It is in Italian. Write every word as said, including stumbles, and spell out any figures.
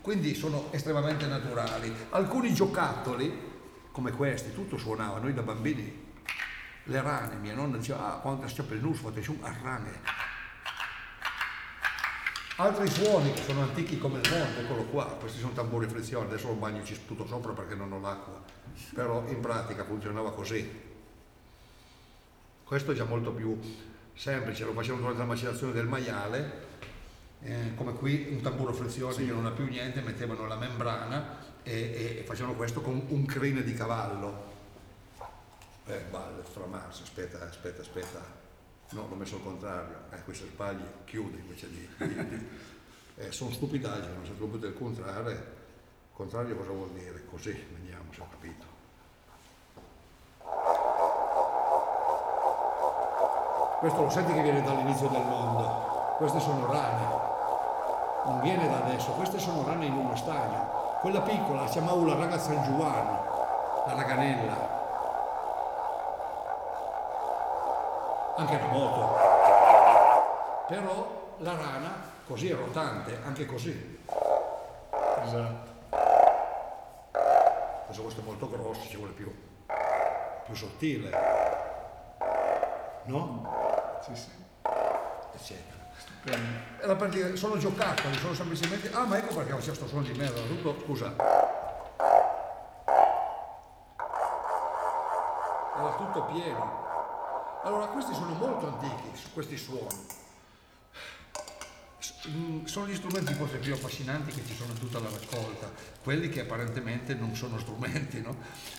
quindi sono estremamente naturali. Alcuni giocattoli, come questi, tutto suonava, noi da bambini, le rane, mia nonna diceva, ah, quando si per il nus, fate su a rane. Altri suoni che sono antichi come il mondo, eccolo qua, questi sono tamburi a frizione, adesso ho un bagno ci sputo sopra perché non ho l'acqua, però in pratica funzionava così. Questo è già molto più semplice, lo facevano durante la macellazione del maiale, eh, come qui un tamburo a frizione sì. Che non ha più niente, mettevano la membrana e, e facevano questo con un crine di cavallo. Eh, balle, framarsi, aspetta, aspetta, aspetta, no, l'ho messo al contrario, eh, questo sbagli, chiude invece di... di, di. Eh, sono stupidaggini, non si può il contrario, il contrario cosa vuol dire? Così, vediamo se ho capito. Questo lo senti che viene dall'inizio del mondo, queste sono rane, non viene da adesso, queste sono rane in uno stagno. Quella piccola la chiamavo la raga San Juan, la raganella, anche la moto, però la rana così è rotante, anche così. Esatto. Questo è molto grosso, ci vuole più, più sottile, no? Sì, sì. Eccetera. Stupendo. E la partita, sono giocattoli, sono semplicemente... Ah, ma ecco perché c'è sto suono di merda, tutto, scusa. Era tutto pieno. Allora, questi sono molto antichi, questi suoni. Sono gli strumenti forse più affascinanti che ci sono in tutta la raccolta, quelli che apparentemente non sono strumenti, no?